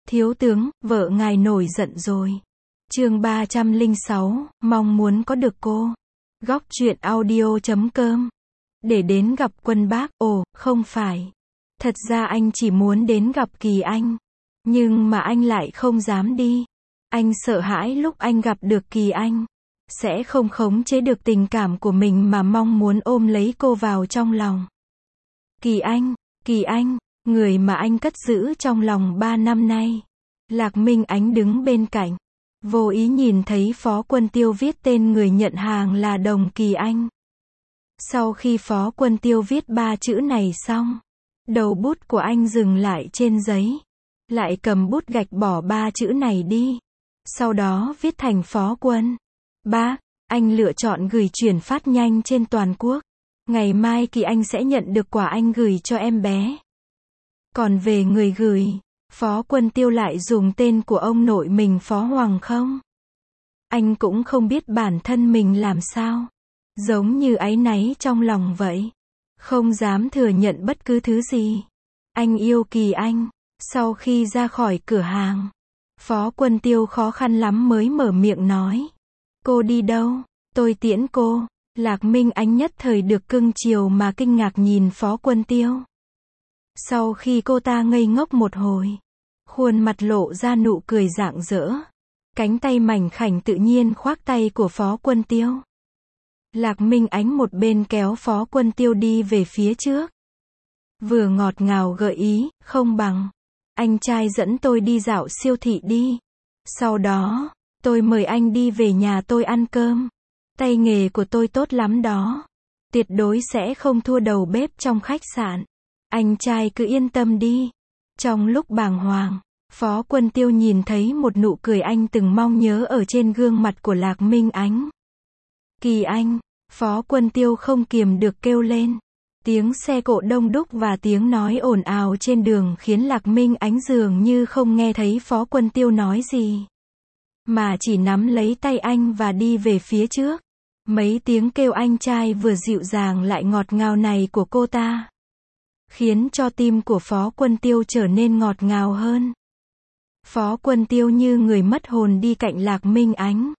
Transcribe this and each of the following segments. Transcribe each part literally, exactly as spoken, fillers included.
Thiếu tướng, vợ ngài nổi giận rồi. Chương ba trăm lẻ sáu, mong muốn có được cô. Góc truyện audio chấm com. Để đến gặp Quân Bác, ồ, không phải. Thật ra anh chỉ muốn đến gặp Kỳ Anh. Nhưng mà anh lại không dám đi. Anh sợ hãi lúc anh gặp được Kỳ Anh, sẽ không khống chế được tình cảm của mình mà mong muốn ôm lấy cô vào trong lòng. Kỳ Anh, Kỳ Anh, người mà anh cất giữ trong lòng ba năm nay. Lạc Minh Ánh đứng bên cạnh, vô ý nhìn thấy Phó Quân Tiêu viết tên người nhận hàng là Đồng Kỳ Anh. Sau khi Phó Quân Tiêu viết ba chữ này xong, đầu bút của anh dừng lại trên giấy, lại cầm bút gạch bỏ ba chữ này đi. Sau đó viết thành Phó Quân Bác. Anh lựa chọn gửi chuyển phát nhanh trên toàn quốc. Ngày mai Kỳ Anh sẽ nhận được quà anh gửi cho em bé. Còn về người gửi, Phó Quân Tiêu lại dùng tên của ông nội mình Phó Hoàng không. Anh cũng không biết bản thân mình làm sao. Giống như áy náy trong lòng vậy. Không dám thừa nhận bất cứ thứ gì. Anh yêu Kỳ Anh. Sau khi ra khỏi cửa hàng, Phó Quân Tiêu khó khăn lắm mới mở miệng nói. Cô đi đâu? Tôi tiễn cô. Lạc Minh Ánh nhất thời được cưng chiều mà kinh ngạc nhìn Phó Quân Tiêu. Sau khi cô ta ngây ngốc một hồi, khuôn mặt lộ ra nụ cười rạng rỡ. Cánh tay mảnh khảnh tự nhiên khoác tay của Phó Quân Tiêu. Lạc Minh Ánh một bên kéo Phó Quân Tiêu đi về phía trước. Vừa ngọt ngào gợi ý, không bằng. Anh trai dẫn tôi đi dạo siêu thị đi. Sau đó, tôi mời anh đi về nhà tôi ăn cơm. Tay nghề của tôi tốt lắm đó. Tuyệt đối sẽ không thua đầu bếp trong khách sạn. Anh trai cứ yên tâm đi. Trong lúc bàng hoàng, Phó Quân Tiêu nhìn thấy một nụ cười anh từng mong nhớ ở trên gương mặt của Lạc Minh Ánh. Kỳ Anh, Phó Quân Tiêu không kiềm được kêu lên. Tiếng xe cộ đông đúc và tiếng nói ồn ào trên đường khiến Lạc Minh Ánh dường như không nghe thấy Phó Quân Tiêu nói gì, mà chỉ nắm lấy tay anh và đi về phía trước. Mấy tiếng kêu anh trai vừa dịu dàng lại ngọt ngào này của cô ta, khiến cho tim của Phó Quân Tiêu trở nên ngọt ngào hơn. Phó Quân Tiêu như người mất hồn đi cạnh Lạc Minh Ánh.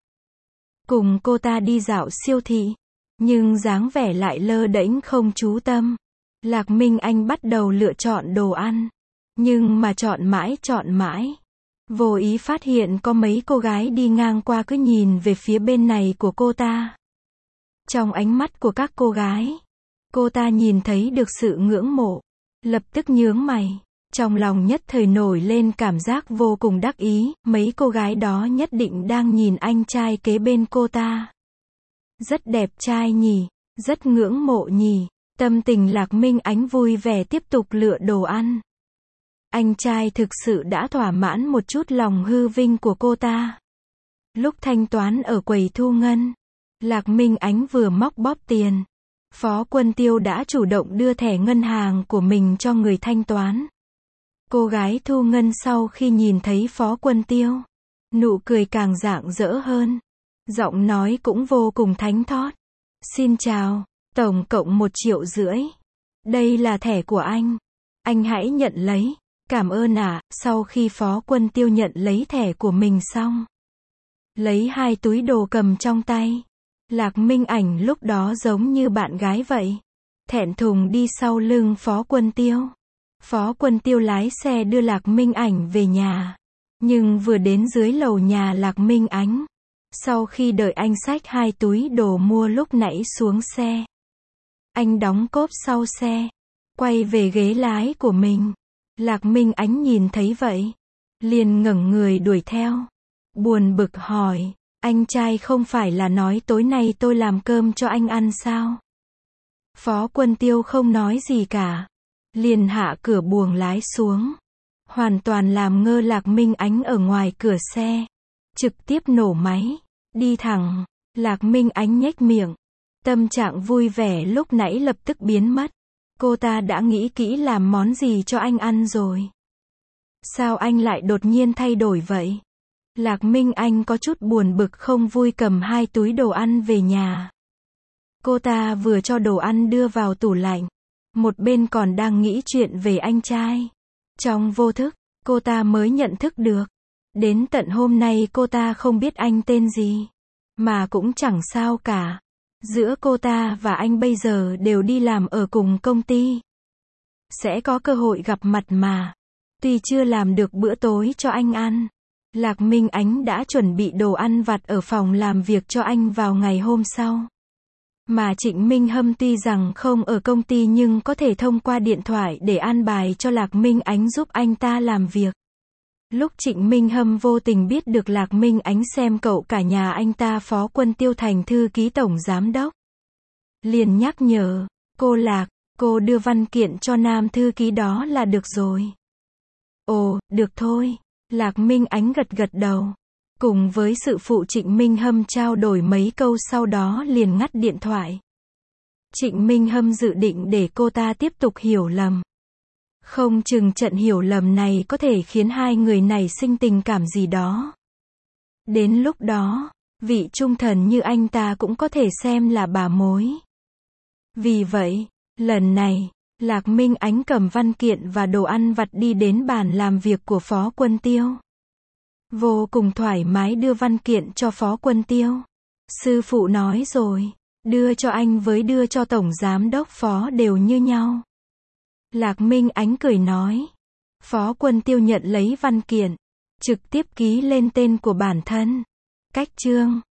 Cùng cô ta đi dạo siêu thị, nhưng dáng vẻ lại lơ đễnh không chú tâm. Lạc Minh Anh bắt đầu lựa chọn đồ ăn, nhưng mà chọn mãi chọn mãi. Vô ý phát hiện có mấy cô gái đi ngang qua cứ nhìn về phía bên này của cô ta. Trong ánh mắt của các cô gái, cô ta nhìn thấy được sự ngưỡng mộ. Lập tức nhướng mày. Trong lòng nhất thời nổi lên cảm giác vô cùng đắc ý. Mấy cô gái đó nhất định đang nhìn anh trai kế bên cô ta. Rất đẹp trai nhỉ, rất ngưỡng mộ nhỉ. Tâm tình Lạc Minh Ánh vui vẻ tiếp tục lựa đồ ăn. Anh trai thực sự đã thỏa mãn một chút lòng hư vinh của cô ta. Lúc thanh toán ở quầy thu ngân, Lạc Minh Ánh vừa móc bóp tiền, Phó Quân Tiêu đã chủ động đưa thẻ ngân hàng của mình cho người thanh toán. Cô gái thu ngân sau khi nhìn thấy Phó Quân Tiêu, nụ cười càng rạng rỡ hơn. Giọng nói cũng vô cùng thánh thót. Xin chào, tổng cộng một triệu rưỡi. Đây là thẻ của anh. Anh hãy nhận lấy. Cảm ơn ạ. À. Sau khi Phó Quân Tiêu nhận lấy thẻ của mình xong, lấy hai túi đồ cầm trong tay, Lạc Minh Ảnh lúc đó giống như bạn gái vậy. Thẹn thùng đi sau lưng Phó Quân Tiêu. Phó Quân Tiêu lái xe đưa Lạc Minh Ảnh về nhà. Nhưng vừa đến dưới lầu nhà Lạc Minh Ánh, sau khi đợi anh xách hai túi đồ mua lúc nãy xuống xe, anh đóng cốp sau xe, quay về ghế lái của mình. Lạc Minh Ánh nhìn thấy vậy, liền ngẩng người đuổi theo. Buồn bực hỏi, anh trai không phải là nói tối nay tôi làm cơm cho anh ăn sao? Phó Quân Tiêu không nói gì cả, liền hạ cửa buồng lái xuống, hoàn toàn làm ngơ Lạc Minh Ánh ở ngoài cửa xe, trực tiếp nổ máy, đi thẳng. Lạc Minh Ánh nhếch miệng, tâm trạng vui vẻ lúc nãy lập tức biến mất. Cô ta đã nghĩ kỹ làm món gì cho anh ăn rồi. Sao anh lại đột nhiên thay đổi vậy? Lạc Minh Anh có chút buồn bực không vui cầm hai túi đồ ăn về nhà. Cô ta vừa cho đồ ăn đưa vào tủ lạnh, một bên còn đang nghĩ chuyện về anh trai. Trong vô thức, cô ta mới nhận thức được. Đến tận hôm nay cô ta không biết anh tên gì. Mà cũng chẳng sao cả. Giữa cô ta và anh bây giờ đều đi làm ở cùng công ty. Sẽ có cơ hội gặp mặt mà. Tuy chưa làm được bữa tối cho anh ăn, Lạc Minh Ánh đã chuẩn bị đồ ăn vặt ở phòng làm việc cho anh vào ngày hôm sau. Mà Trịnh Minh Hâm tuy rằng không ở công ty nhưng có thể thông qua điện thoại để an bài cho Lạc Minh Ánh giúp anh ta làm việc. Lúc Trịnh Minh Hâm vô tình biết được Lạc Minh Ánh xem cậu cả nhà anh ta Phó Quân Tiêu thành thư ký tổng giám đốc, liền nhắc nhở, cô Lạc, cô đưa văn kiện cho nam thư ký đó là được rồi. Ồ, được thôi. Lạc Minh Ánh gật gật đầu. Cùng với sự phụ Trịnh Minh Hâm trao đổi mấy câu sau đó liền ngắt điện thoại. Trịnh Minh Hâm dự định để cô ta tiếp tục hiểu lầm. Không chừng trận hiểu lầm này có thể khiến hai người nảy sinh tình cảm gì đó. Đến lúc đó, vị trung thần như anh ta cũng có thể xem là bà mối. Vì vậy, lần này, Lạc Minh Ánh cầm văn kiện và đồ ăn vặt đi đến bàn làm việc của Phó Quân Tiêu. Vô cùng thoải mái đưa văn kiện cho Phó Quân Tiêu. Sư phụ nói rồi, đưa cho anh với đưa cho Tổng Giám đốc Phó đều như nhau. Lạc Minh Ánh cười nói. Phó Quân Tiêu nhận lấy văn kiện, trực tiếp ký lên tên của bản thân. Cách chương